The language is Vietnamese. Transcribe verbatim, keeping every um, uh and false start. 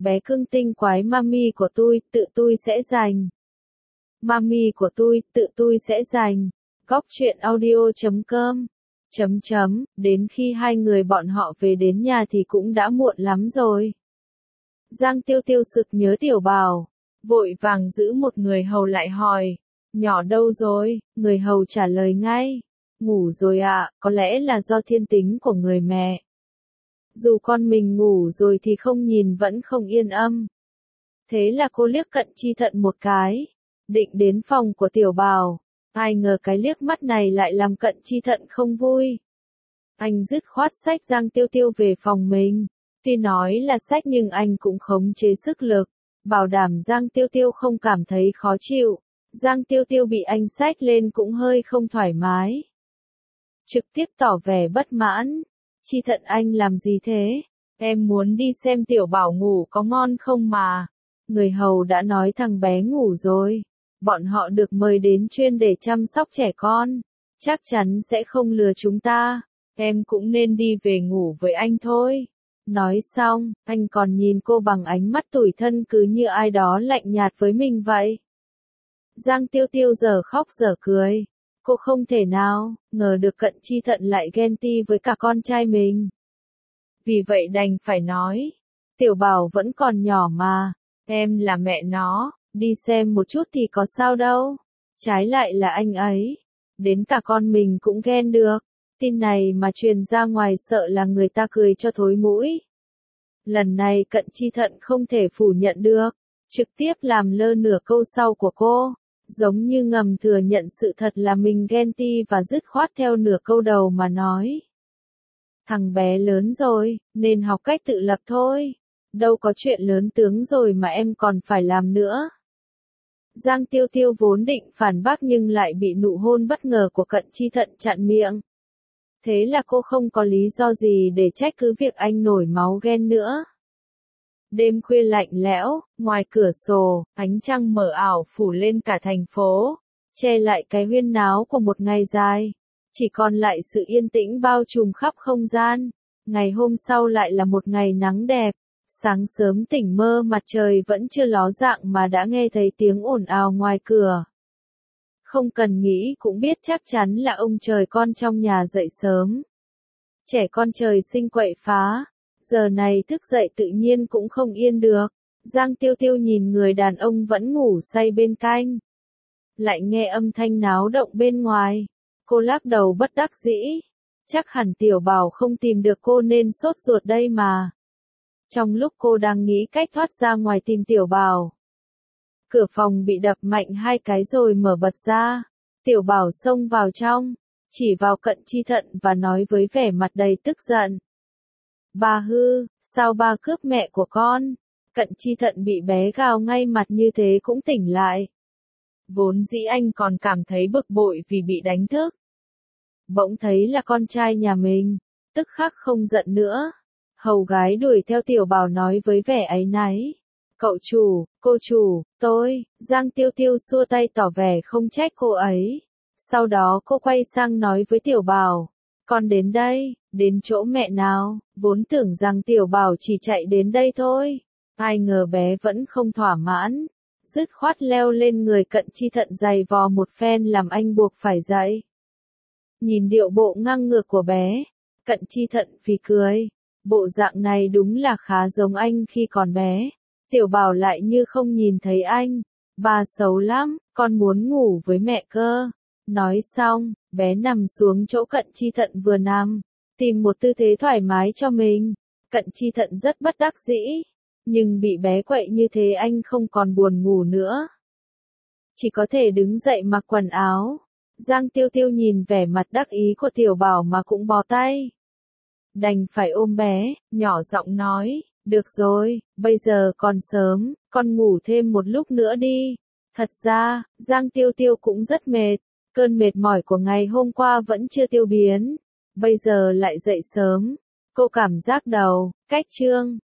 bé cưng tinh quái mami của tôi, tự tôi sẽ giành. Mami của tôi, tự tôi sẽ giành. Góc truyện audio chấm com chấm chấm, đến khi hai người bọn họ về đến nhà thì cũng đã muộn lắm rồi. Giang Tiêu Tiêu sực nhớ Tiểu Bảo, vội vàng giữ một người hầu lại hỏi, nhỏ đâu rồi? Người hầu trả lời ngay, ngủ rồi ạ, có lẽ là do thiên tính của người mẹ. Dù con mình ngủ rồi thì không nhìn vẫn không yên âm. Thế là cô liếc Cận Chi Thận một cái, định đến phòng của Tiểu Bảo. Ai ngờ cái liếc mắt này lại làm Cận Chi Thận không vui. Anh dứt khoát xách Giang Tiêu Tiêu về phòng mình. Tuy nói là xách nhưng anh cũng khống chế sức lực, bảo đảm Giang Tiêu Tiêu không cảm thấy khó chịu. Giang Tiêu Tiêu bị anh xách lên cũng hơi không thoải mái. Trực tiếp tỏ vẻ bất mãn. Chi Thận anh làm gì thế? Em muốn đi xem Tiểu Bảo ngủ có ngon không mà. Người hầu đã nói thằng bé ngủ rồi. Bọn họ được mời đến chuyên để chăm sóc trẻ con. Chắc chắn sẽ không lừa chúng ta. Em cũng nên đi về ngủ với anh thôi. Nói xong, anh còn nhìn cô bằng ánh mắt tủi thân cứ như ai đó lạnh nhạt với mình vậy. Giang Tiêu Tiêu giờ khóc giờ cười. Cô không thể nào ngờ được Cận Chi Thận lại ghen ti với cả con trai mình. Vì vậy đành phải nói, Tiểu Bảo vẫn còn nhỏ mà, em là mẹ nó, đi xem một chút thì có sao đâu. Trái lại là anh ấy, đến cả con mình cũng ghen được. Tin này mà truyền ra ngoài sợ là người ta cười cho thối mũi. Lần này Cận Chi Thận không thể phủ nhận được, trực tiếp làm lơ nửa câu sau của cô, giống như ngầm thừa nhận sự thật là mình ghen ti và dứt khoát theo nửa câu đầu mà nói. Thằng bé lớn rồi, nên học cách tự lập thôi. Đâu có chuyện lớn tướng rồi mà em còn phải làm nữa. Giang Tiêu Tiêu vốn định phản bác nhưng lại bị nụ hôn bất ngờ của Cận Chi Thận chặn miệng. Thế là cô không có lý do gì để trách cứ việc anh nổi máu ghen nữa. Đêm khuya lạnh lẽo, ngoài cửa sổ, ánh trăng mờ ảo phủ lên cả thành phố, che lại cái huyên náo của một ngày dài. Chỉ còn lại sự yên tĩnh bao trùm khắp không gian. Ngày hôm sau lại là một ngày nắng đẹp. Sáng sớm tỉnh mơ mặt trời vẫn chưa ló dạng mà đã nghe thấy tiếng ồn ào ngoài cửa. Không cần nghĩ cũng biết chắc chắn là ông trời con trong nhà dậy sớm. Trẻ con trời sinh quậy phá. Giờ này thức dậy tự nhiên cũng không yên được. Giang Tiêu Tiêu nhìn người đàn ông vẫn ngủ say bên cạnh. Lại nghe âm thanh náo động bên ngoài. Cô lắc đầu bất đắc dĩ. Chắc hẳn Tiểu Bảo không tìm được cô nên sốt ruột đây mà. Trong lúc cô đang nghĩ cách thoát ra ngoài tìm Tiểu Bảo, cửa phòng bị đập mạnh hai cái rồi mở bật ra. Tiểu Bảo xông vào trong, chỉ vào Cận Chi Thận và nói với vẻ mặt đầy tức giận. Bà hư, sao ba cướp mẹ của con? Cận Chi Thận bị bé gào ngay mặt như thế cũng tỉnh lại. Vốn dĩ anh còn cảm thấy bực bội vì bị đánh thức. Bỗng thấy là con trai nhà mình, tức khắc không giận nữa. Hầu gái đuổi theo Tiểu Bảo nói với vẻ áy náy. Cậu chủ, cô chủ, tôi, Giang Tiêu Tiêu xua tay tỏ vẻ không trách cô ấy. Sau đó cô quay sang nói với Tiểu Bảo. Con đến đây, đến chỗ mẹ nào, vốn tưởng rằng Tiểu Bảo chỉ chạy đến đây thôi. Ai ngờ bé vẫn không thỏa mãn. Dứt khoát leo lên người Cận Chi Thận giày vò một phen làm anh buộc phải dậy. Nhìn điệu bộ ngang ngược của bé, Cận Chi Thận phì cười. Bộ dạng này đúng là khá giống anh khi còn bé. Tiểu Bảo lại như không nhìn thấy anh. Bà xấu lắm, con muốn ngủ với mẹ cơ. Nói xong, bé nằm xuống chỗ Cận Chi Thận vừa nằm, tìm một tư thế thoải mái cho mình. Cận Chi Thận rất bất đắc dĩ, nhưng bị bé quậy như thế anh không còn buồn ngủ nữa. Chỉ có thể đứng dậy mặc quần áo. Giang Tiêu Tiêu nhìn vẻ mặt đắc ý của Tiểu Bảo mà cũng bó tay. Đành phải ôm bé, nhỏ giọng nói, được rồi, bây giờ còn sớm, con ngủ thêm một lúc nữa đi. Thật ra, Giang Tiêu Tiêu cũng rất mệt, cơn mệt mỏi của ngày hôm qua vẫn chưa tiêu biến. Bây giờ lại dậy sớm, cô cảm giác đầu, cách trương,